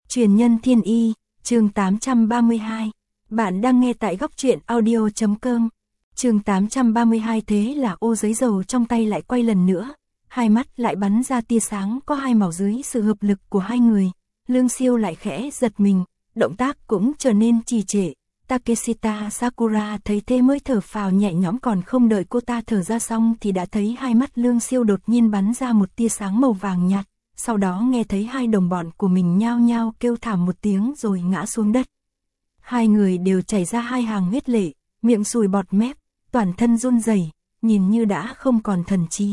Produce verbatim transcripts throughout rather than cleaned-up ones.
Truyền nhân thiên y, chương tám trăm ba mươi hai. Bạn đang nghe tại góc truyện audio chấm com. Chương tám trăm ba mươi hai. Thế là ô giấy dầu trong tay lại quay lần nữa, hai mắt lại bắn ra tia sáng có hai màu dưới sự hợp lực của hai người. Lương Siêu lại khẽ giật mình, động tác cũng trở nên trì trệ. Takeshita Sakura thấy thế mới thở phào nhẹ nhõm, còn không đợi cô ta thở ra xong thì đã thấy hai mắt Lương Siêu đột nhiên bắn ra một tia sáng màu vàng nhạt. Sau đó nghe thấy hai đồng bọn của mình nhao nhao kêu thảm một tiếng rồi ngã xuống đất. Hai người đều chảy ra hai hàng huyết lệ, miệng sùi bọt mép, toàn thân run rẩy, nhìn như đã không còn thần trí.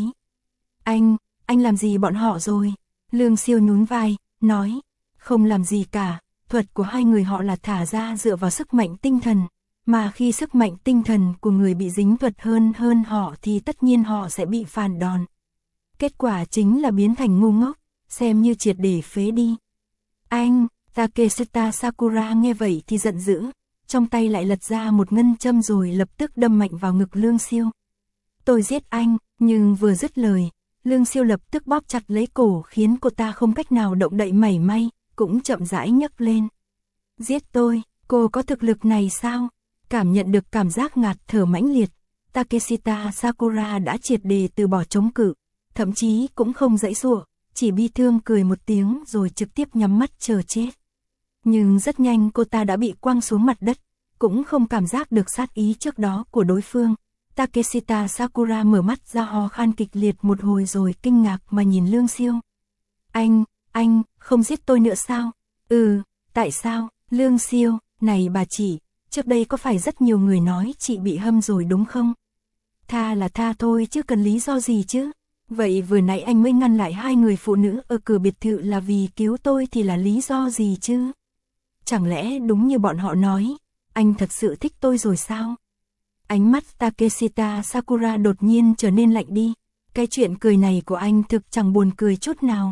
Anh, anh làm gì bọn họ rồi? Lương Siêu nhún vai, nói, không làm gì cả, thuật của hai người họ là thả ra dựa vào sức mạnh tinh thần, mà khi sức mạnh tinh thần của người bị dính thuật hơn hơn họ thì tất nhiên họ sẽ bị phản đòn. Kết quả chính là biến thành ngu ngốc, xem như triệt để phế đi. Anh, Takeshita Sakura nghe vậy thì giận dữ, trong tay lại lật ra một ngân châm rồi lập tức đâm mạnh vào ngực Lương Siêu. Tôi giết anh, nhưng vừa dứt lời, Lương Siêu lập tức bóp chặt lấy cổ khiến cô ta không cách nào động đậy mảy may, cũng chậm rãi nhấc lên. Giết tôi, cô có thực lực này sao? Cảm nhận được cảm giác ngạt thở mãnh liệt, Takeshita Sakura đã triệt để từ bỏ chống cự, thậm chí cũng không giãy giụa, chỉ bi thương cười một tiếng rồi trực tiếp nhắm mắt chờ chết. Nhưng rất nhanh cô ta đã bị quăng xuống mặt đất, cũng không cảm giác được sát ý trước đó của đối phương. Takeshita Sakura mở mắt ra ho khan kịch liệt một hồi rồi kinh ngạc mà nhìn Lương Siêu. Anh, anh, không giết tôi nữa sao? Ừ, tại sao? Lương Siêu, này bà chị, trước đây có phải rất nhiều người nói chị bị hâm rồi đúng không? Tha là tha thôi chứ cần lý do gì chứ? Vậy vừa nãy anh mới ngăn lại hai người phụ nữ ở cửa biệt thự là vì cứu tôi thì là lý do gì chứ? Chẳng lẽ đúng như bọn họ nói, anh thật sự thích tôi rồi sao? Ánh mắt Takeshita Sakura đột nhiên trở nên lạnh đi, cái chuyện cười này của anh thực chẳng buồn cười chút nào.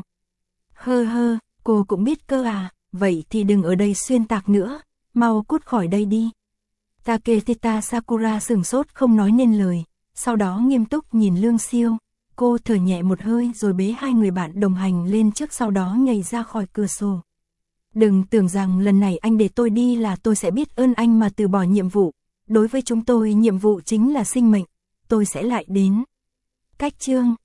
Hơ hơ, cô cũng biết cơ à, vậy thì đừng ở đây xuyên tạc nữa, mau cút khỏi đây đi. Takeshita Sakura sửng sốt không nói nên lời, sau đó nghiêm túc nhìn Lương Siêu. Cô thở nhẹ một hơi rồi bế hai người bạn đồng hành lên trước, sau đó nhảy ra khỏi cửa sổ. Đừng tưởng rằng lần này anh để tôi đi là tôi sẽ biết ơn anh mà từ bỏ nhiệm vụ. Đối với chúng tôi nhiệm vụ chính là sinh mệnh, tôi sẽ lại đến. Cách chương